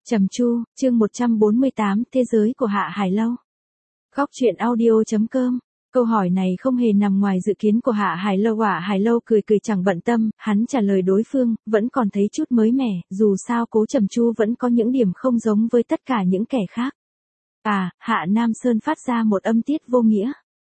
Trầm Chu, chương 148, Thế giới của Hạ Hải Lâu. Góc truyện audio.com. Câu hỏi này không hề nằm ngoài dự kiến của Hạ Hải Lâu. Hạ Hải Lâu cười cười chẳng bận tâm, hắn trả lời đối phương, vẫn còn thấy chút mới mẻ, dù sao Cố Trầm Chu vẫn có những điểm không giống với tất cả những kẻ khác. Hạ Nam Sơn phát ra một âm tiết vô nghĩa.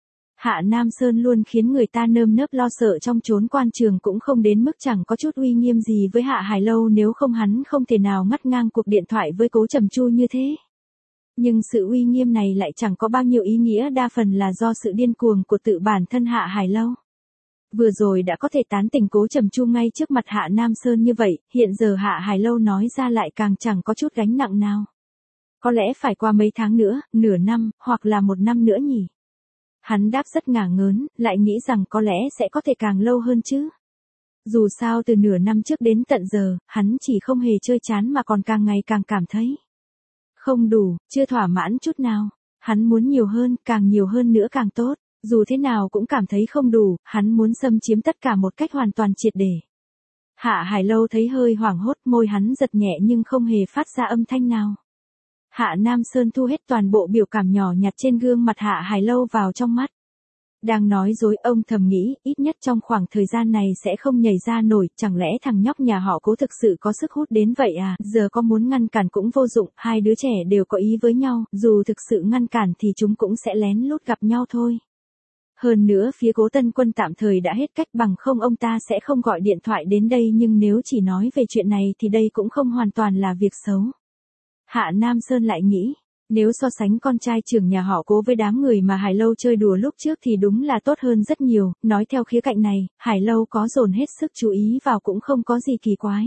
Hạ Nam Sơn luôn khiến người ta nơm nớp lo sợ trong chốn quan trường, cũng không đến mức chẳng có chút uy nghiêm gì với Hạ Hải Lâu, nếu không hắn không thể nào ngắt ngang cuộc điện thoại với Cố Trầm Chu như thế. Nhưng sự uy nghiêm này lại chẳng có bao nhiêu ý nghĩa, đa phần là do sự điên cuồng của tự bản thân Hạ Hải Lâu. Vừa rồi đã có thể tán tỉnh Cố Trầm Chu ngay trước mặt Hạ Nam Sơn như vậy, hiện giờ Hạ Hải Lâu nói ra lại càng chẳng có chút gánh nặng nào. Có lẽ phải qua mấy tháng nữa, nửa năm, hoặc là một năm nữa nhỉ? Hắn đáp rất ngả ngớn, lại nghĩ rằng có lẽ sẽ có thể càng lâu hơn chứ. Dù sao từ nửa năm trước đến tận giờ, hắn chỉ không hề chơi chán mà còn càng ngày càng cảm thấy không đủ, chưa thỏa mãn chút nào. Hắn muốn nhiều hơn, càng nhiều hơn nữa càng tốt. Dù thế nào cũng cảm thấy không đủ, hắn muốn xâm chiếm tất cả một cách hoàn toàn triệt để. Hạ Hải Lâu thấy hơi hoảng hốt, môi hắn giật nhẹ nhưng không hề phát ra âm thanh nào. Hạ Nam Sơn thu hết toàn bộ biểu cảm nhỏ nhặt trên gương mặt Hạ Hải Lâu vào trong mắt. Đang nói dối, ông thầm nghĩ, ít nhất trong khoảng thời gian này sẽ không nhảy ra nổi, chẳng lẽ thằng nhóc nhà họ Cố thực sự có sức hút đến vậy à, giờ có muốn ngăn cản cũng vô dụng, hai đứa trẻ đều có ý với nhau, dù thực sự ngăn cản thì chúng cũng sẽ lén lút gặp nhau thôi. Hơn nữa phía Cố Tân Quân tạm thời đã hết cách, bằng không ông ta sẽ không gọi điện thoại đến đây, nhưng nếu chỉ nói về chuyện này thì đây cũng không hoàn toàn là việc xấu. Hạ Nam Sơn lại nghĩ, nếu so sánh con trai trưởng nhà họ Cố với đám người mà Hải Lâu chơi đùa lúc trước thì đúng là tốt hơn rất nhiều, nói theo khía cạnh này, Hải Lâu có dồn hết sức chú ý vào cũng không có gì kỳ quái.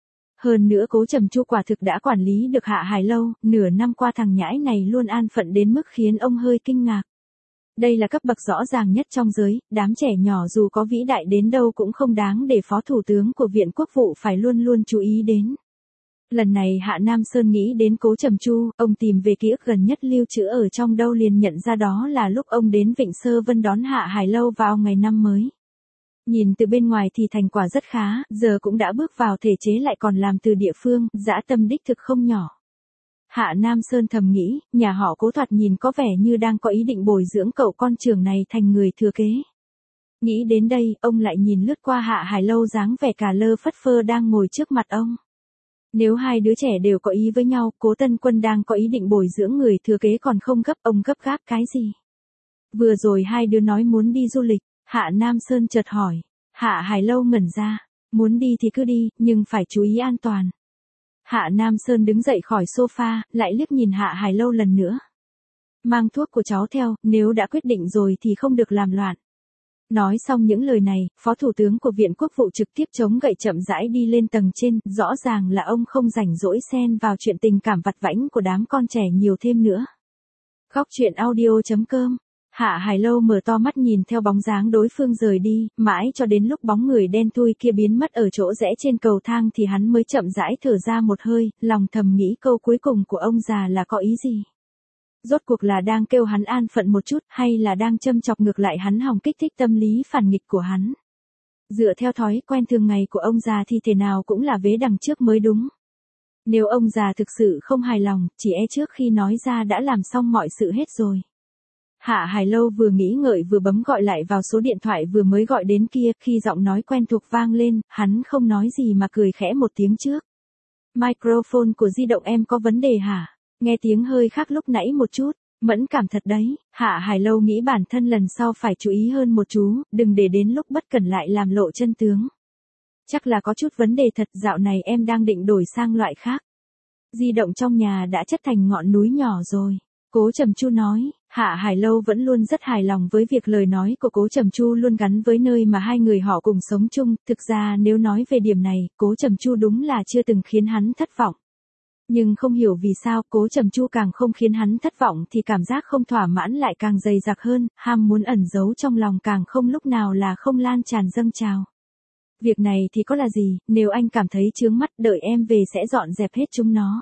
Hơn nữa Cố Trầm Chu quả thực đã quản lý được Hạ Hải Lâu, nửa năm qua thằng nhãi này luôn an phận đến mức khiến ông hơi kinh ngạc. Đây là cấp bậc rõ ràng nhất trong giới, đám trẻ nhỏ dù có vĩ đại đến đâu cũng không đáng để Phó Thủ tướng của Viện Quốc vụ phải luôn luôn chú ý đến. Lần này Hạ Nam Sơn nghĩ đến Cố Trầm Chu, ông tìm về ký ức gần nhất lưu trữ ở trong đâu liền nhận ra đó là lúc ông đến Vịnh Sơ Vân đón Hạ Hải Lâu vào ngày năm mới. Nhìn từ bên ngoài thì thành quả rất khá, giờ cũng đã bước vào thể chế lại còn làm từ địa phương, dã tâm đích thực không nhỏ. Hạ Nam Sơn thầm nghĩ, nhà họ Cố thoạt nhìn có vẻ như đang có ý định bồi dưỡng cậu con trưởng này thành người thừa kế. Nghĩ đến đây, ông lại nhìn lướt qua Hạ Hải Lâu dáng vẻ cà lơ phất phơ đang ngồi trước mặt ông. Nếu hai đứa trẻ đều có ý với nhau, Cố Tân Quân đang có ý định bồi dưỡng người thừa kế còn không gấp, ông gấp gáp cái gì? Vừa rồi hai đứa nói muốn đi du lịch, Hạ Nam Sơn chợt hỏi. Hạ Hải Lâu ngẩn ra, muốn đi thì cứ đi, nhưng phải chú ý an toàn. Hạ Nam Sơn đứng dậy khỏi sofa, lại liếc nhìn Hạ Hải Lâu lần nữa. Mang thuốc của cháu theo, nếu đã quyết định rồi thì không được làm loạn. Nói xong những lời này, Phó Thủ tướng của Viện Quốc vụ trực tiếp chống gậy chậm rãi đi lên tầng trên, rõ ràng là ông không rảnh rỗi xen vào chuyện tình cảm vặt vãnh của đám con trẻ nhiều thêm nữa. Góc truyện audio.com. Hạ Hải Lâu mở to mắt nhìn theo bóng dáng đối phương rời đi, mãi cho đến lúc bóng người đen thui kia biến mất ở chỗ rẽ trên cầu thang thì hắn mới chậm rãi thở ra một hơi, lòng thầm nghĩ câu cuối cùng của ông già là có ý gì. Rốt cuộc là đang kêu hắn an phận một chút, hay là đang châm chọc ngược lại hắn hòng kích thích tâm lý phản nghịch của hắn. Dựa theo thói quen thường ngày của ông già thì thế nào cũng là vế đằng trước mới đúng. Nếu ông già thực sự không hài lòng, chỉ trước khi nói ra đã làm xong mọi sự hết rồi. Hạ Hải Lâu vừa nghĩ ngợi vừa bấm gọi lại vào số điện thoại vừa mới gọi đến kia, khi giọng nói quen thuộc vang lên, hắn không nói gì mà cười khẽ một tiếng trước. Microphone của di động em có vấn đề hả? Nghe tiếng hơi khác lúc nãy một chút, mẫn cảm thật đấy. Hạ Hải Lâu nghĩ bản thân lần sau phải chú ý hơn một chú, đừng để đến lúc bất cẩn lại làm lộ chân tướng. Chắc là có chút vấn đề thật, dạo này em đang định đổi sang loại khác. Di động trong nhà đã chất thành ngọn núi nhỏ rồi. Cố Trầm Chu nói. Hạ Hải Lâu vẫn luôn rất hài lòng với việc lời nói của Cố Trầm Chu luôn gắn với nơi mà hai người họ cùng sống chung, thực ra nếu nói về điểm này, Cố Trầm Chu đúng là chưa từng khiến hắn thất vọng. Nhưng không hiểu vì sao Cố Trầm Chu càng không khiến hắn thất vọng thì cảm giác không thỏa mãn lại càng dày dặc hơn, ham muốn ẩn giấu trong lòng càng không lúc nào là không lan tràn dâng trào. Việc này thì có là gì, nếu anh cảm thấy chướng mắt đợi em về sẽ dọn dẹp hết chúng nó.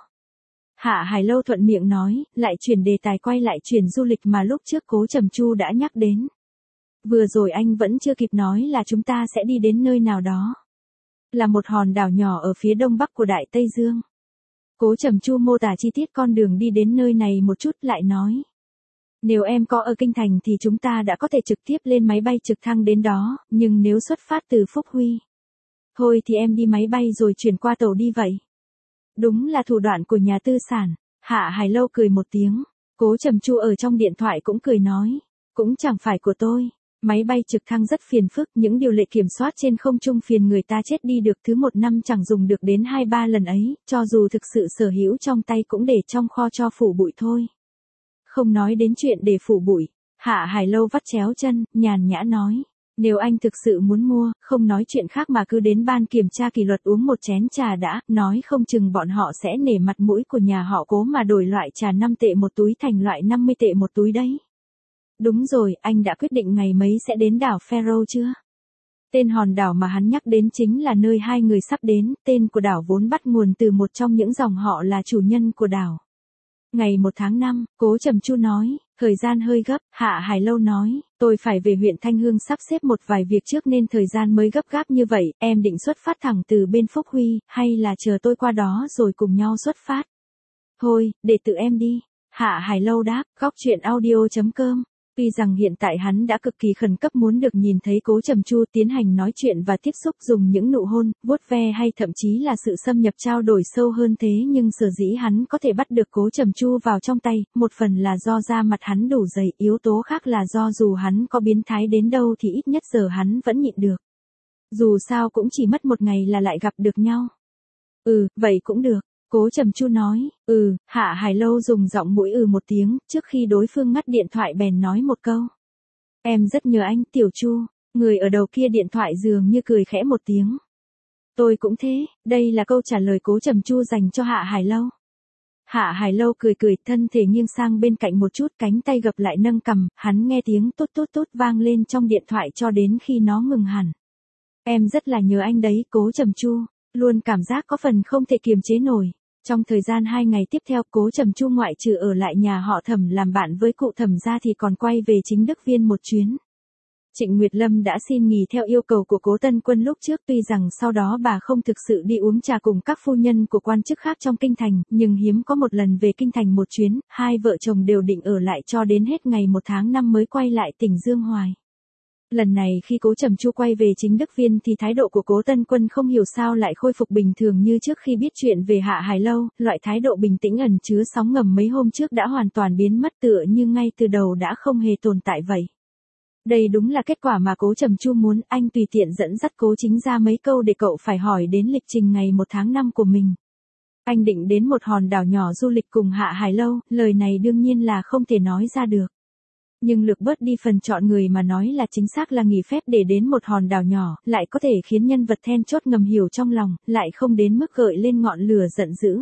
Hạ Hải Lâu thuận miệng nói, lại chuyển đề tài quay lại chuyện du lịch mà lúc trước Cố Trầm Chu đã nhắc đến. Vừa rồi anh vẫn chưa kịp nói là chúng ta sẽ đi đến nơi nào đó. Là một hòn đảo nhỏ ở phía đông bắc của Đại Tây Dương. Cố Trầm Chu mô tả chi tiết con đường đi đến nơi này một chút lại nói. Nếu em có ở Kinh Thành thì chúng ta đã có thể trực tiếp lên máy bay trực thăng đến đó, nhưng nếu xuất phát từ Phúc Huy. Thôi thì em đi máy bay rồi chuyển qua tàu đi vậy. Đúng là thủ đoạn của nhà tư sản. Hạ Hải Lâu cười một tiếng. Cố Trầm Chu ở trong điện thoại cũng cười nói. Cũng chẳng phải của tôi. Máy bay trực thăng rất phiền phức, những điều lệ kiểm soát trên không trung phiền người ta chết đi được, thứ một năm chẳng dùng được đến 2-3 lần ấy, cho dù thực sự sở hữu trong tay cũng để trong kho cho phủ bụi thôi. Không nói đến chuyện để phủ bụi, Hạ Hải Lâu vắt chéo chân, nhàn nhã nói. Nếu anh thực sự muốn mua, không nói chuyện khác mà cứ đến ban kiểm tra kỷ luật uống một chén trà đã, nói không chừng bọn họ sẽ nể mặt mũi của nhà họ Cố mà đổi loại trà 5 tệ một túi thành loại 50 tệ một túi đấy. Đúng rồi, anh đã quyết định ngày mấy sẽ đến đảo Faroe chưa? Tên hòn đảo mà hắn nhắc đến chính là nơi hai người sắp đến, tên của đảo vốn bắt nguồn từ một trong những dòng họ là chủ nhân của đảo. Ngày 1 tháng 5, Cố Trầm Chu nói, thời gian hơi gấp, Hạ Hải Lâu nói, tôi phải về huyện Thanh Hương sắp xếp một vài việc trước nên thời gian mới gấp gáp như vậy, em định xuất phát thẳng từ bên Phúc Huy, hay là chờ tôi qua đó rồi cùng nhau xuất phát? Thôi, để tự em đi. Hạ Hải Lâu đáp, góc chuyện audio.com. Tuy rằng hiện tại hắn đã cực kỳ khẩn cấp muốn được nhìn thấy Cố Trầm Chu tiến hành nói chuyện và tiếp xúc, dùng những nụ hôn, vuốt ve hay thậm chí là sự xâm nhập trao đổi sâu hơn thế, nhưng sở dĩ hắn có thể bắt được Cố Trầm Chu vào trong tay, một phần là do da mặt hắn đủ dày, yếu tố khác là do dù hắn có biến thái đến đâu thì ít nhất giờ hắn vẫn nhịn được. Dù sao cũng chỉ mất một ngày là lại gặp được nhau. Vậy cũng được. Cố Trầm Chu nói, Hạ Hải Lâu dùng giọng mũi một tiếng, trước khi đối phương ngắt điện thoại bèn nói một câu. Em rất nhớ anh, Tiểu Chu. Người ở đầu kia điện thoại dường như cười khẽ một tiếng. Tôi cũng thế, đây là câu trả lời Cố Trầm Chu dành cho Hạ Hải Lâu. Hạ Hải Lâu cười cười, thân thể nghiêng sang bên cạnh một chút, cánh tay gập lại nâng cằm, hắn nghe tiếng tốt tốt tốt vang lên trong điện thoại cho đến khi nó ngừng hẳn. Em rất là nhớ anh đấy, Cố Trầm Chu. Luôn cảm giác có phần không thể kiềm chế nổi. Trong thời gian 2 ngày tiếp theo, Cố Trầm Chu ngoại trừ ở lại nhà họ Thẩm làm bạn với cụ Thẩm ra thì còn quay về Chính Đức Viên một chuyến. Trịnh Nguyệt Lâm đã xin nghỉ theo yêu cầu của Cố Tân Quân lúc trước, tuy rằng sau đó bà không thực sự đi uống trà cùng các phu nhân của quan chức khác trong kinh thành, nhưng hiếm có một lần về kinh thành một chuyến, hai vợ chồng đều định ở lại cho đến hết ngày 1 tháng 5 mới quay lại tỉnh Dương Hoài. Lần này khi Cố Trầm Chu quay về Chính Đức Viên thì thái độ của Cố Tân Quân không hiểu sao lại khôi phục bình thường như trước khi biết chuyện về Hạ Hải Lâu, loại thái độ bình tĩnh ẩn chứa sóng ngầm mấy hôm trước đã hoàn toàn biến mất, tựa như ngay từ đầu đã không hề tồn tại vậy. Đây đúng là kết quả mà Cố Trầm Chu muốn, anh tùy tiện dẫn dắt Cố Chính ra mấy câu để cậu phải hỏi đến lịch trình ngày 1 tháng 5 của mình. Anh định đến một hòn đảo nhỏ du lịch cùng Hạ Hải Lâu, lời này đương nhiên là không thể nói ra được. Nhưng lược bớt đi phần chọn người mà nói là chính xác là nghỉ phép để đến một hòn đảo nhỏ, lại có thể khiến nhân vật then chốt ngầm hiểu trong lòng, lại không đến mức gợi lên ngọn lửa giận dữ.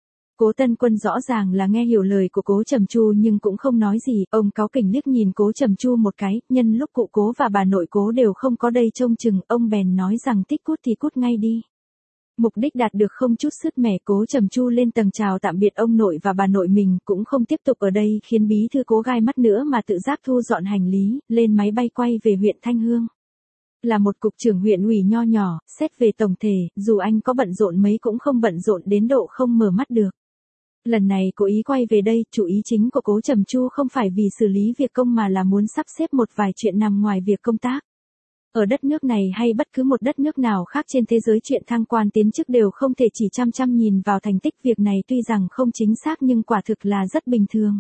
Cố Tân Quân rõ ràng là nghe hiểu lời của Cố Trầm Chu nhưng cũng không nói gì, ông cáu kỉnh liếc nhìn Cố Trầm Chu một cái, nhân lúc cụ Cố và bà nội Cố đều không có đây trông chừng, ông bèn nói rằng thích cút thì cút ngay đi. Mục đích đạt được không chút sứt mẻ, Cố Trầm Chu lên tầng chào tạm biệt ông nội và bà nội mình, cũng không tiếp tục ở đây khiến bí thư Cố gai mắt nữa mà tự giác thu dọn hành lý, lên máy bay quay về huyện Thanh Hương. Là một cục trưởng huyện ủy nho nhỏ, xét về tổng thể, dù anh có bận rộn mấy cũng không bận rộn đến độ không mở mắt được. Lần này cố ý quay về đây, chủ ý chính của Cố Trầm Chu không phải vì xử lý việc công mà là muốn sắp xếp một vài chuyện nằm ngoài việc công tác. Ở đất nước này hay bất cứ một đất nước nào khác trên thế giới, chuyện thăng quan tiến chức đều không thể chỉ chăm chăm nhìn vào thành tích, việc này tuy rằng không chính xác nhưng quả thực là rất bình thường.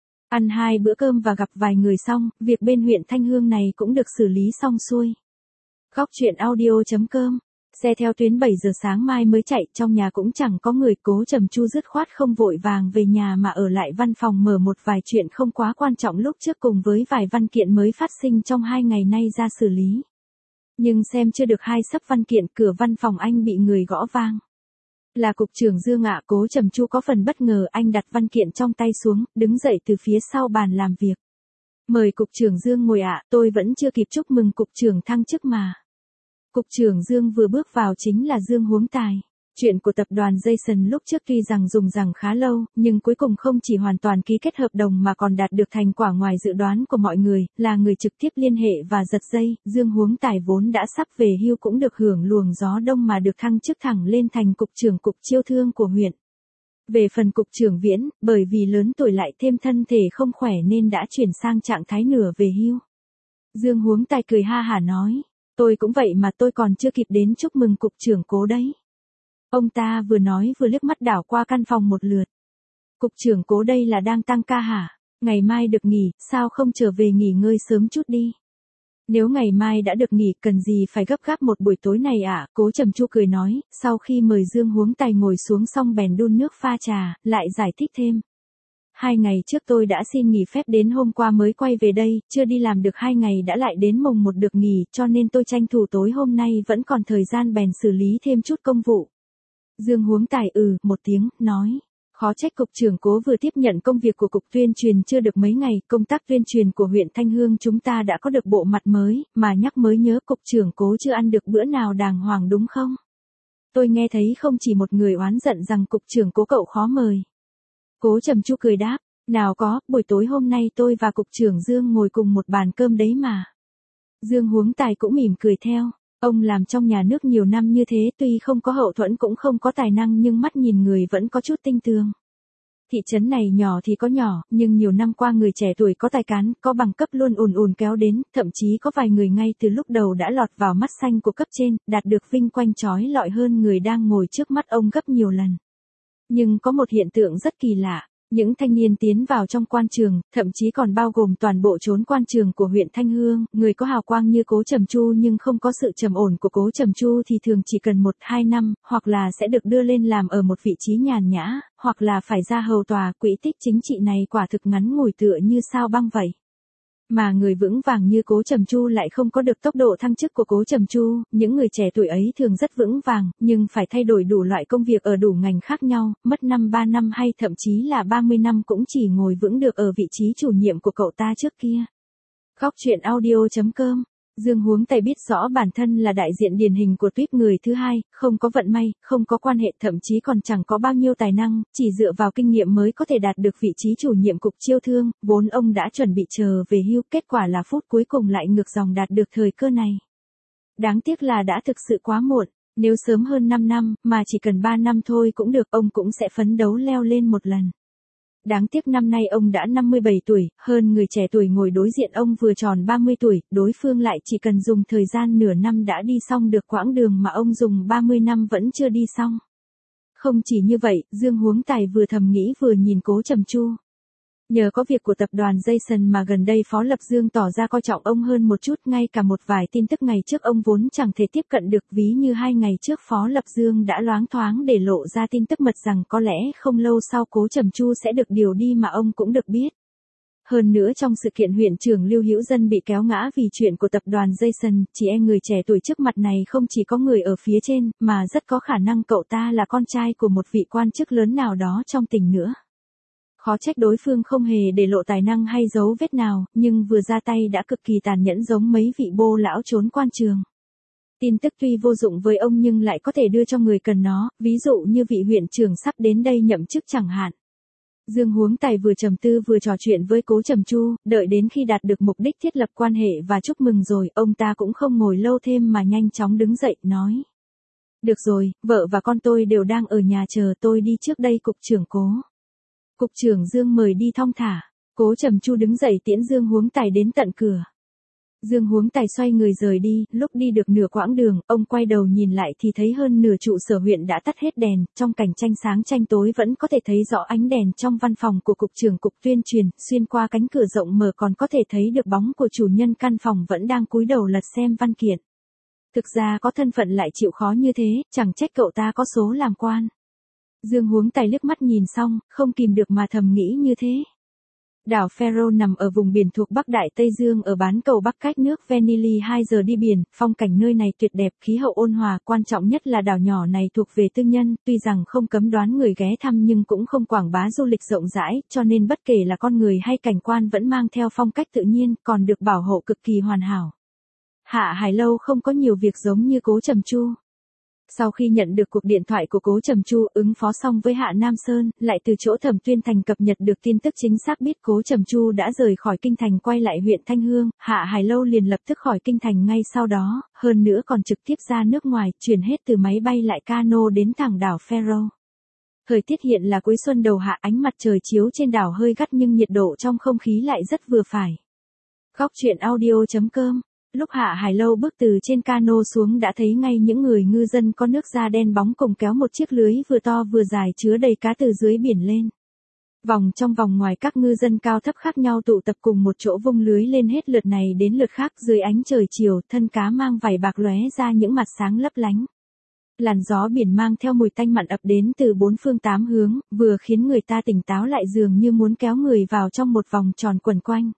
Ăn 2 bữa cơm và gặp vài người xong, việc bên huyện Thanh Hương này cũng được xử lý xong xuôi. Góc chuyện audio.com. Xe theo tuyến 7 giờ sáng mai mới chạy, trong nhà cũng chẳng có người, Cố Trầm Chu dứt khoát không vội vàng về nhà mà ở lại văn phòng mở một vài chuyện không quá quan trọng lúc trước cùng với vài văn kiện mới phát sinh trong 2 ngày nay ra xử lý. Nhưng xem chưa được 2 xấp văn kiện, cửa văn phòng anh bị người gõ vang. Là cục trưởng Dương ạ. Cố Trầm Chu có phần bất ngờ, anh đặt văn kiện trong tay xuống, đứng dậy từ phía sau bàn làm việc. Mời cục trưởng Dương ngồi ạ, tôi vẫn chưa kịp chúc mừng cục trưởng thăng chức mà. Cục trưởng Dương vừa bước vào chính là Dương Huống Tài. Chuyện của tập đoàn Jason lúc trước tuy rằng dùng rằng khá lâu, nhưng cuối cùng không chỉ hoàn toàn ký kết hợp đồng mà còn đạt được thành quả ngoài dự đoán của mọi người, là người trực tiếp liên hệ và giật dây. Dương Huống Tài vốn đã sắp về hưu cũng được hưởng luồng gió đông mà được thăng chức thẳng lên thành cục trưởng cục chiêu thương của huyện. Về phần cục trưởng Viễn, bởi vì lớn tuổi lại thêm thân thể không khỏe nên đã chuyển sang trạng thái nửa về hưu. Dương Huống Tài cười ha hả nói, tôi cũng vậy mà tôi còn chưa kịp đến chúc mừng cục trưởng Cố đấy. Ông ta vừa nói vừa liếc mắt đảo qua căn phòng một lượt. Cục trưởng Cố đây là đang tăng ca hả? Ngày mai được nghỉ, sao không trở về nghỉ ngơi sớm chút đi? Nếu ngày mai đã được nghỉ, cần gì phải gấp gáp một buổi tối này ạ? Cố Trầm Chu cười nói, sau khi mời Dương Huống Tài ngồi xuống xong bèn đun nước pha trà, lại giải thích thêm. 2 ngày trước tôi đã xin nghỉ phép đến hôm qua mới quay về đây, chưa đi làm được 2 ngày đã lại đến mùng 1 được nghỉ, cho nên tôi tranh thủ tối hôm nay vẫn còn thời gian bèn xử lý thêm chút công vụ. Dương Huống Tài một tiếng, nói. Khó trách cục trưởng Cố vừa tiếp nhận công việc của cục tuyên truyền chưa được mấy ngày, công tác tuyên truyền của huyện Thanh Hương chúng ta đã có được bộ mặt mới, mà nhắc mới nhớ cục trưởng Cố chưa ăn được bữa nào đàng hoàng đúng không? Tôi nghe thấy không chỉ một người oán giận rằng cục trưởng Cố cậu khó mời. Cố Trầm Chu cười đáp, nào có, buổi tối hôm nay tôi và cục trưởng Dương ngồi cùng một bàn cơm đấy mà. Dương Huống Tài cũng mỉm cười theo. Ông làm trong nhà nước nhiều năm như thế tuy không có hậu thuẫn cũng không có tài năng nhưng mắt nhìn người vẫn có chút tinh tường. Thị trấn này nhỏ thì có nhỏ, nhưng nhiều năm qua người trẻ tuổi có tài cán, có bằng cấp luôn ùn ùn kéo đến, thậm chí có vài người ngay từ lúc đầu đã lọt vào mắt xanh của cấp trên, đạt được vinh quang chói lọi hơn người đang ngồi trước mắt ông gấp nhiều lần. Nhưng có một hiện tượng rất kỳ lạ. Những thanh niên tiến vào trong quan trường, thậm chí còn bao gồm toàn bộ chốn quan trường của huyện Thanh Hương, người có hào quang như Cố Trầm Chu nhưng không có sự trầm ổn của Cố Trầm Chu thì thường chỉ cần 1-2 năm, hoặc là sẽ được đưa lên làm ở một vị trí nhàn nhã, hoặc là phải ra hầu tòa. Quỹ tích chính trị này quả thực ngắn ngủi tựa như sao băng vậy. Mà người vững vàng như Cố Trầm Chu lại không có được tốc độ thăng chức của Cố Trầm Chu, những người trẻ tuổi ấy thường rất vững vàng, nhưng phải thay đổi đủ loại công việc ở đủ ngành khác nhau, mất 3 năm hay thậm chí là 30 năm cũng chỉ ngồi vững được ở vị trí chủ nhiệm của cậu ta trước kia. Góc truyện audio.com. Dương Huống Tài biết rõ bản thân là đại diện điển hình của tuýp người thứ hai, không có vận may, không có quan hệ, thậm chí còn chẳng có bao nhiêu tài năng, chỉ dựa vào kinh nghiệm mới có thể đạt được vị trí chủ nhiệm cục chiêu thương, vốn ông đã chuẩn bị chờ về hưu, kết quả là phút cuối cùng lại ngược dòng đạt được thời cơ này. Đáng tiếc là đã thực sự quá muộn, nếu sớm hơn 5 năm, mà chỉ cần 3 năm thôi cũng được, ông cũng sẽ phấn đấu leo lên một lần. Đáng tiếc năm nay ông đã 57 tuổi, hơn người trẻ tuổi ngồi đối diện ông vừa tròn 30 tuổi, đối phương lại chỉ cần dùng thời gian nửa năm đã đi xong được quãng đường mà ông dùng 30 năm vẫn chưa đi xong. Không chỉ như vậy, Dương Huống Tài vừa thầm nghĩ vừa nhìn Cố Trầm Chu. Nhờ có việc của tập đoàn Jason mà gần đây Phó Lập Dương tỏ ra coi trọng ông hơn một chút, ngay cả một vài tin tức ngày trước ông vốn chẳng thể tiếp cận được, ví như 2 ngày trước Phó Lập Dương đã loáng thoáng để lộ ra tin tức mật rằng có lẽ không lâu sau Cố Trầm Chu sẽ được điều đi mà ông cũng được biết. Hơn nữa trong sự kiện huyện trưởng Lưu Hữu Dân bị kéo ngã vì chuyện của tập đoàn Jason, chị em người trẻ tuổi trước mặt này không chỉ có người ở phía trên, mà rất có khả năng cậu ta là con trai của một vị quan chức lớn nào đó trong tỉnh nữa. Khó trách đối phương không hề để lộ tài năng hay dấu vết nào, nhưng vừa ra tay đã cực kỳ tàn nhẫn giống mấy vị bô lão trốn quan trường. Tin tức tuy vô dụng với ông nhưng lại có thể đưa cho người cần nó, ví dụ như vị huyện trưởng sắp đến đây nhậm chức chẳng hạn. Dương Huống Tài vừa trầm tư vừa trò chuyện với Cố Trầm Chu, đợi đến khi đạt được mục đích thiết lập quan hệ và chúc mừng rồi, ông ta cũng không ngồi lâu thêm mà nhanh chóng đứng dậy, nói. Được rồi, vợ và con tôi đều đang ở nhà chờ tôi đi trước đây cục trưởng Cố. Cục trưởng Dương mời đi thong thả. Cố Trầm Chu đứng dậy tiễn Dương Huống Tài đến tận cửa. Dương Huống Tài xoay người rời đi, lúc đi được nửa quãng đường, ông quay đầu nhìn lại thì thấy hơn nửa trụ sở huyện đã tắt hết đèn, trong cảnh tranh sáng tranh tối vẫn có thể thấy rõ ánh đèn trong văn phòng của cục trưởng cục tuyên truyền, xuyên qua cánh cửa rộng mở còn có thể thấy được bóng của chủ nhân căn phòng vẫn đang cúi đầu lật xem văn kiện. Thực ra có thân phận lại chịu khó như thế, chẳng trách cậu ta có số làm quan. Dương Huống Tài liếc mắt nhìn xong, không kìm được mà thầm nghĩ như thế. Đảo Faroe nằm ở vùng biển thuộc Bắc Đại Tây Dương ở bán cầu Bắc cách nước Venili 2 giờ đi biển, phong cảnh nơi này tuyệt đẹp, khí hậu ôn hòa, quan trọng nhất là đảo nhỏ này thuộc về tư nhân, tuy rằng không cấm đoán người ghé thăm nhưng cũng không quảng bá du lịch rộng rãi, cho nên bất kể là con người hay cảnh quan vẫn mang theo phong cách tự nhiên, còn được bảo hộ cực kỳ hoàn hảo. Hạ Hải Lâu không có nhiều việc giống như Cố Trầm Chu. Sau khi nhận được cuộc điện thoại của Cố Trầm Chu ứng phó xong với Hạ Nam Sơn, lại từ chỗ Thẩm Tuyên Thành cập nhật được tin tức chính xác biết Cố Trầm Chu đã rời khỏi Kinh Thành quay lại huyện Thanh Hương, Hạ Hải Lâu liền lập tức khỏi Kinh Thành ngay sau đó, hơn nữa còn trực tiếp ra nước ngoài, chuyển hết từ máy bay lại cano đến thẳng đảo Faroe. Thời tiết hiện là cuối xuân đầu hạ, ánh mặt trời chiếu trên đảo hơi gắt nhưng nhiệt độ trong không khí lại rất vừa phải. Góc truyện audio.com. Lúc Hạ Hải Lâu bước từ trên cano xuống đã thấy ngay những người ngư dân có nước da đen bóng cùng kéo một chiếc lưới vừa to vừa dài chứa đầy cá từ dưới biển lên. Vòng trong vòng ngoài các ngư dân cao thấp khác nhau tụ tập cùng một chỗ vung lưới lên hết lượt này đến lượt khác dưới ánh trời chiều, thân cá mang vảy bạc lóe ra những mặt sáng lấp lánh. Làn gió biển mang theo mùi tanh mặn ập đến từ bốn phương tám hướng, vừa khiến người ta tỉnh táo lại dường như muốn kéo người vào trong một vòng tròn quẩn quanh.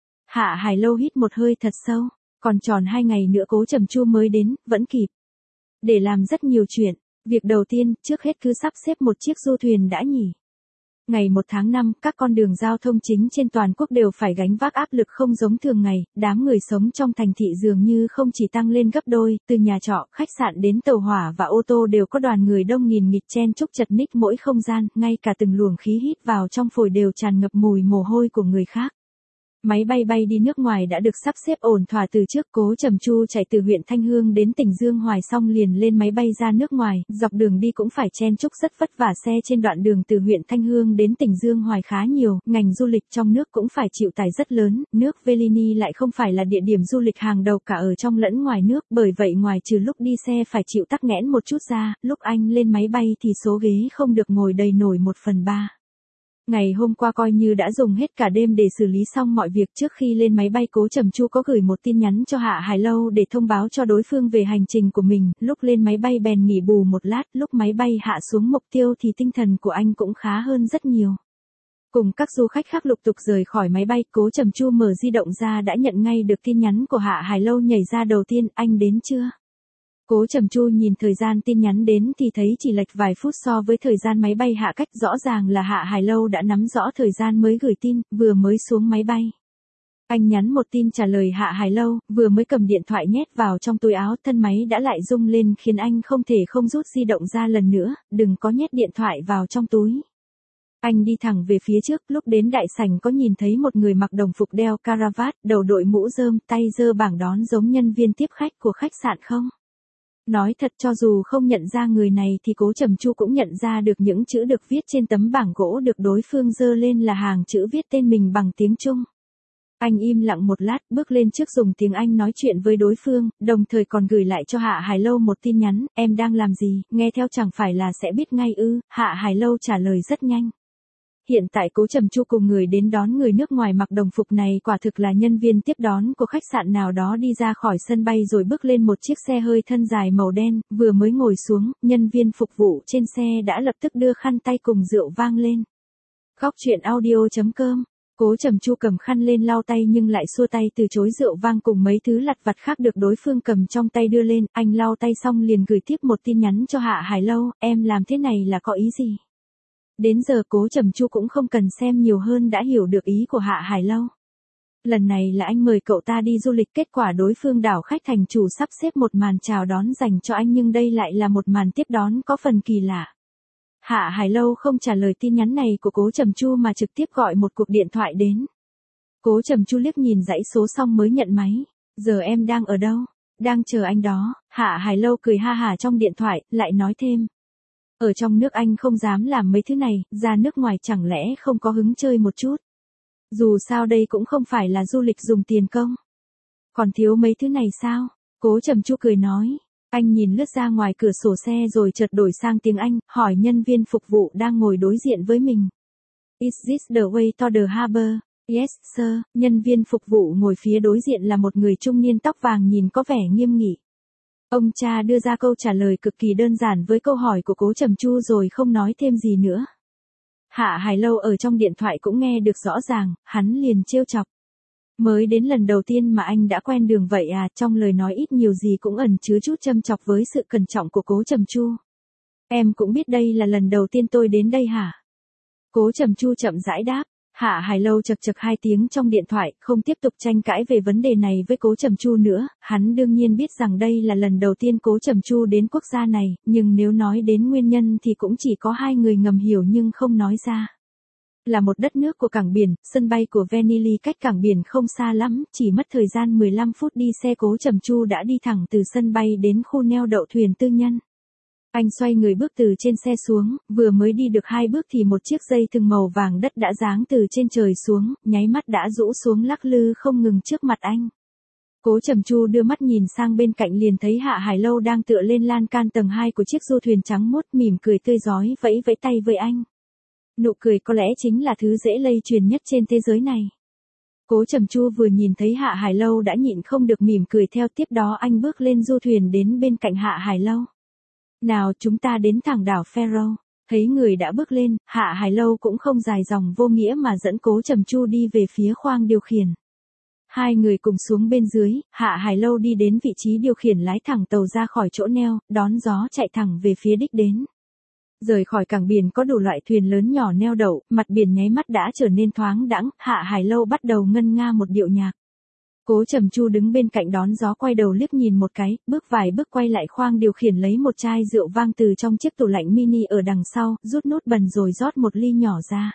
Hạ Hải Lâu hít một hơi thật sâu, còn tròn 2 ngày nữa Cố Trầm Chu mới đến, vẫn kịp. Để làm rất nhiều chuyện, việc đầu tiên, trước hết cứ sắp xếp một chiếc du thuyền đã nhỉ. Ngày 1 tháng 5, các con đường giao thông chính trên toàn quốc đều phải gánh vác áp lực không giống thường ngày, đám người sống trong thành thị dường như không chỉ tăng lên gấp đôi, từ nhà trọ, khách sạn đến tàu hỏa và ô tô đều có đoàn người đông nghìn nghịt chen chúc chật ních mỗi không gian, ngay cả từng luồng khí hít vào trong phổi đều tràn ngập mùi mồ hôi của người khác. Máy bay bay đi nước ngoài đã được sắp xếp ổn thỏa từ trước. Cố Trầm Chu chạy từ huyện Thanh Hương đến tỉnh Dương Hoài xong liền lên máy bay ra nước ngoài, dọc đường đi cũng phải chen chúc rất vất vả, xe trên đoạn đường từ huyện Thanh Hương đến tỉnh Dương Hoài khá nhiều, ngành du lịch trong nước cũng phải chịu tải rất lớn, nước Velini lại không phải là địa điểm du lịch hàng đầu cả ở trong lẫn ngoài nước, bởi vậy ngoài trừ lúc đi xe phải chịu tắc nghẽn một chút ra, lúc anh lên máy bay thì số ghế không được ngồi đầy nổi 1/3. Ngày hôm qua coi như đã dùng hết cả đêm để xử lý xong mọi việc. Trước khi lên máy bay Cố Trầm Chu có gửi một tin nhắn cho Hạ Hải Lâu để thông báo cho đối phương về hành trình của mình, lúc lên máy bay bèn nghỉ bù một lát, lúc máy bay hạ xuống mục tiêu thì tinh thần của anh cũng khá hơn rất nhiều. Cùng các du khách khác lục tục rời khỏi máy bay, Cố Trầm Chu mở di động ra đã nhận ngay được tin nhắn của Hạ Hải Lâu nhảy ra đầu tiên, anh đến chưa? Cố Trầm Chu nhìn thời gian tin nhắn đến thì thấy chỉ lệch vài phút so với thời gian máy bay hạ cách, rõ ràng là Hạ Hải Lâu đã nắm rõ thời gian mới gửi tin, vừa mới xuống máy bay. Anh nhắn một tin trả lời Hạ Hải Lâu, vừa mới cầm điện thoại nhét vào trong túi áo, thân máy đã lại rung lên khiến anh không thể không rút di động ra lần nữa, đừng có nhét điện thoại vào trong túi. Anh đi thẳng về phía trước, lúc đến đại sảnh có nhìn thấy một người mặc đồng phục đeo caravat, đầu đội mũ rơm, tay giơ bảng đón giống nhân viên tiếp khách của khách sạn không? Nói thật, cho dù không nhận ra người này thì Cố Trầm Chu cũng nhận ra được những chữ được viết trên tấm bảng gỗ được đối phương giơ lên là hàng chữ viết tên mình bằng tiếng Trung. Anh im lặng một lát, bước lên trước dùng tiếng Anh nói chuyện với đối phương, đồng thời còn gửi lại cho Hạ Hải Lâu một tin nhắn, em đang làm gì, nghe theo chẳng phải là sẽ biết ngay ư? Hạ Hải Lâu trả lời rất nhanh. Hiện tại Cố Trầm Chu cùng người đến đón người nước ngoài mặc đồng phục này quả thực là nhân viên tiếp đón của khách sạn nào đó đi ra khỏi sân bay rồi bước lên một chiếc xe hơi thân dài màu đen, vừa mới ngồi xuống, nhân viên phục vụ trên xe đã lập tức đưa khăn tay cùng rượu vang lên. Góc truyện audio.com. Cố Trầm Chu cầm khăn lên lau tay nhưng lại xua tay từ chối rượu vang cùng mấy thứ lặt vặt khác được đối phương cầm trong tay đưa lên, anh lau tay xong liền gửi tiếp một tin nhắn cho Hạ Hải Lâu, em làm thế này là có ý gì? Đến giờ Cố Trầm Chu cũng không cần xem nhiều hơn đã hiểu được ý của Hạ Hải Lâu. Lần này là anh mời cậu ta đi du lịch, kết quả đối phương đảo khách thành chủ sắp xếp một màn chào đón dành cho anh nhưng đây lại là một màn tiếp đón có phần kỳ lạ. Hạ Hải Lâu không trả lời tin nhắn này của Cố Trầm Chu mà trực tiếp gọi một cuộc điện thoại đến. Cố Trầm Chu liếc nhìn dãy số xong mới nhận máy. Giờ em đang ở đâu? Đang chờ anh đó. Hạ Hải Lâu cười ha hả trong điện thoại, lại nói thêm. Ở trong nước anh không dám làm mấy thứ này, ra nước ngoài chẳng lẽ không có hứng chơi một chút. Dù sao đây cũng không phải là du lịch dùng tiền công. Còn thiếu mấy thứ này sao? Cố Trầm Chu cười nói. Anh nhìn lướt ra ngoài cửa sổ xe rồi chợt đổi sang tiếng Anh, hỏi nhân viên phục vụ đang ngồi đối diện với mình. Is this the way to the harbor? Yes, sir. Nhân viên phục vụ ngồi phía đối diện là một người trung niên tóc vàng nhìn có vẻ nghiêm nghị. Ông cha đưa ra câu trả lời cực kỳ đơn giản với câu hỏi của Cố Trầm Chu rồi không nói thêm gì nữa. Hạ Hải Lâu ở trong điện thoại cũng nghe được rõ ràng, hắn liền trêu chọc. Mới đến lần đầu tiên mà anh đã quen đường vậy à? Trong lời nói ít nhiều gì cũng ẩn chứa chút châm chọc với sự cẩn trọng của Cố Trầm Chu. Em cũng biết đây là lần đầu tiên tôi đến đây hả? Cố Trầm Chu chậm rãi đáp. Hạ Hải Lâu chật chật 2 tiếng trong điện thoại, không tiếp tục tranh cãi về vấn đề này với Cố Trầm Chu nữa, hắn đương nhiên biết rằng đây là lần đầu tiên Cố Trầm Chu đến quốc gia này, nhưng nếu nói đến nguyên nhân thì cũng chỉ có 2 người ngầm hiểu nhưng không nói ra. Là một đất nước của cảng biển, sân bay của Venili cách cảng biển không xa lắm, chỉ mất thời gian 15 phút đi xe Cố Trầm Chu đã đi thẳng từ sân bay đến khu neo đậu thuyền tư nhân. Anh xoay người bước từ trên xe xuống, vừa mới đi được 2 bước thì một chiếc dây thừng màu vàng đất đã giáng từ trên trời xuống, nháy mắt đã rũ xuống lắc lư không ngừng trước mặt anh. Cố Trầm Chu đưa mắt nhìn sang bên cạnh liền thấy Hạ Hải Lâu đang tựa lên lan can tầng 2 của chiếc du thuyền trắng muốt mỉm cười tươi rói vẫy vẫy tay với anh. Nụ cười có lẽ chính là thứ dễ lây truyền nhất trên thế giới này. Cố Trầm Chu vừa nhìn thấy Hạ Hải Lâu đã nhịn không được mỉm cười theo, tiếp đó anh bước lên du thuyền đến bên cạnh Hạ Hải Lâu. Nào chúng ta đến thẳng đảo Faroe. Thấy người đã bước lên, Hạ Hải Lâu cũng không dài dòng vô nghĩa mà dẫn Cố Trầm Chu đi về phía khoang điều khiển. Hai người cùng xuống bên dưới, Hạ Hải Lâu đi đến vị trí điều khiển lái thẳng tàu ra khỏi chỗ neo, đón gió chạy thẳng về phía đích đến. Rời khỏi cảng biển có đủ loại thuyền lớn nhỏ neo đậu, mặt biển nháy mắt đã trở nên thoáng đãng, Hạ Hải Lâu bắt đầu ngân nga một điệu nhạc. Cố Trầm Chu đứng bên cạnh đón gió quay đầu liếc nhìn một cái, bước vài bước quay lại khoang điều khiển lấy một chai rượu vang từ trong chiếc tủ lạnh mini ở đằng sau, rút nút bần rồi rót một ly nhỏ ra.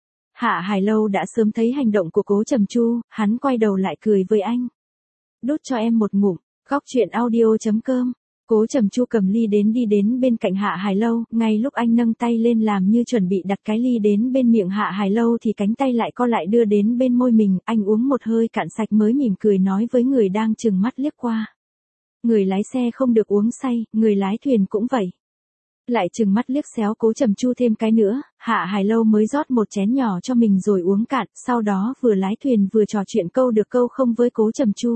Hạ Hải Lâu đã sớm thấy hành động của Cố Trầm Chu, hắn quay đầu lại cười với anh. Đút cho em một ngụm. Góc truyện audio.com. Cố Trầm Chu cầm ly đi đến bên cạnh Hạ Hải Lâu, ngay lúc anh nâng tay lên làm như chuẩn bị đặt cái ly đến bên miệng Hạ Hải Lâu thì cánh tay lại co lại đưa đến bên môi mình, anh uống một hơi cạn sạch mới mỉm cười nói với người đang trừng mắt liếc qua. Người lái xe không được uống say, người lái thuyền cũng vậy. Lại trừng mắt liếc xéo Cố Trầm Chu thêm cái nữa, Hạ Hải Lâu mới rót một chén nhỏ cho mình rồi uống cạn, sau đó vừa lái thuyền vừa trò chuyện câu được câu không với Cố Trầm Chu.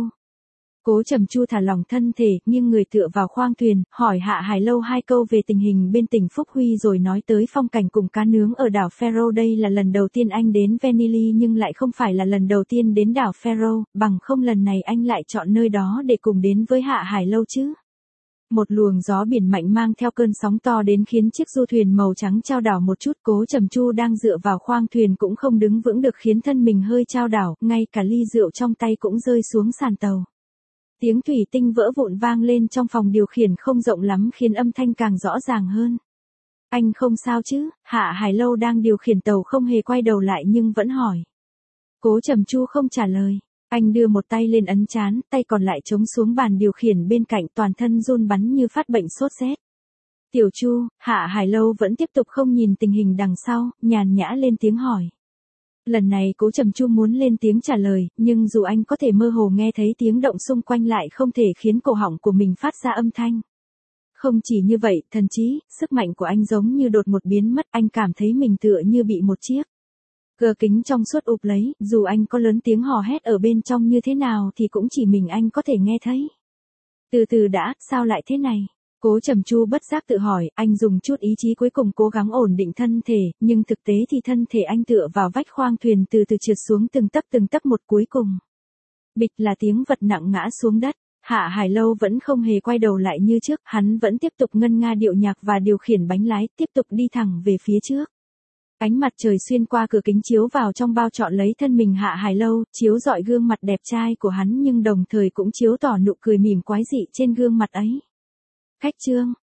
Cố Trầm Chu thả lỏng thân thể, nghiêng người tựa vào khoang thuyền, hỏi Hạ Hải Lâu 2 câu về tình hình bên tỉnh Phúc Huy rồi nói tới phong cảnh cùng cá nướng ở đảo Faroe. Đây là lần đầu tiên anh đến Venili nhưng lại không phải là lần đầu tiên đến đảo Faroe, bằng không lần này anh lại chọn nơi đó để cùng đến với Hạ Hải Lâu chứ. Một luồng gió biển mạnh mang theo cơn sóng to đến khiến chiếc du thuyền màu trắng chao đảo một chút. Cố Trầm Chu đang dựa vào khoang thuyền cũng không đứng vững được khiến thân mình hơi chao đảo, ngay cả ly rượu trong tay cũng rơi xuống sàn tàu. Tiếng thủy tinh vỡ vụn vang lên trong phòng điều khiển không rộng lắm khiến âm thanh càng rõ ràng hơn. Anh không sao chứ? Hạ Hải Lâu đang điều khiển tàu không hề quay đầu lại nhưng vẫn hỏi. Cố Trầm Chu không trả lời. Anh đưa một tay lên ấn trán, tay còn lại chống xuống bàn điều khiển bên cạnh, toàn thân run bắn như phát bệnh sốt rét. Tiểu Chu, Hạ Hải Lâu vẫn tiếp tục không nhìn tình hình đằng sau, nhàn nhã lên tiếng hỏi. Lần này Cố Trầm Chu muốn lên tiếng trả lời, nhưng dù anh có thể mơ hồ nghe thấy tiếng động xung quanh lại không thể khiến cổ họng của mình phát ra âm thanh. Không chỉ như vậy, thần trí, sức mạnh của anh giống như đột một biến mất, anh cảm thấy mình tựa như bị một chiếc gờ kính trong suốt ụp lấy, dù anh có lớn tiếng hò hét ở bên trong như thế nào thì cũng chỉ mình anh có thể nghe thấy. Từ từ đã, sao lại thế này? Cố Trầm Chu bất giác tự hỏi, anh dùng chút ý chí cuối cùng cố gắng ổn định thân thể, nhưng thực tế thì thân thể anh tựa vào vách khoang thuyền từ từ trượt xuống từng tấc một cuối cùng. Bịch là tiếng vật nặng ngã xuống đất. Hạ Hải Lâu vẫn không hề quay đầu lại như trước, hắn vẫn tiếp tục ngân nga điệu nhạc và điều khiển bánh lái, tiếp tục đi thẳng về phía trước. Ánh mặt trời xuyên qua cửa kính chiếu vào trong bao trọn lấy thân mình Hạ Hải Lâu, chiếu rọi gương mặt đẹp trai của hắn nhưng đồng thời cũng chiếu tỏ nụ cười mỉm quái dị trên gương mặt ấy. Khách trương,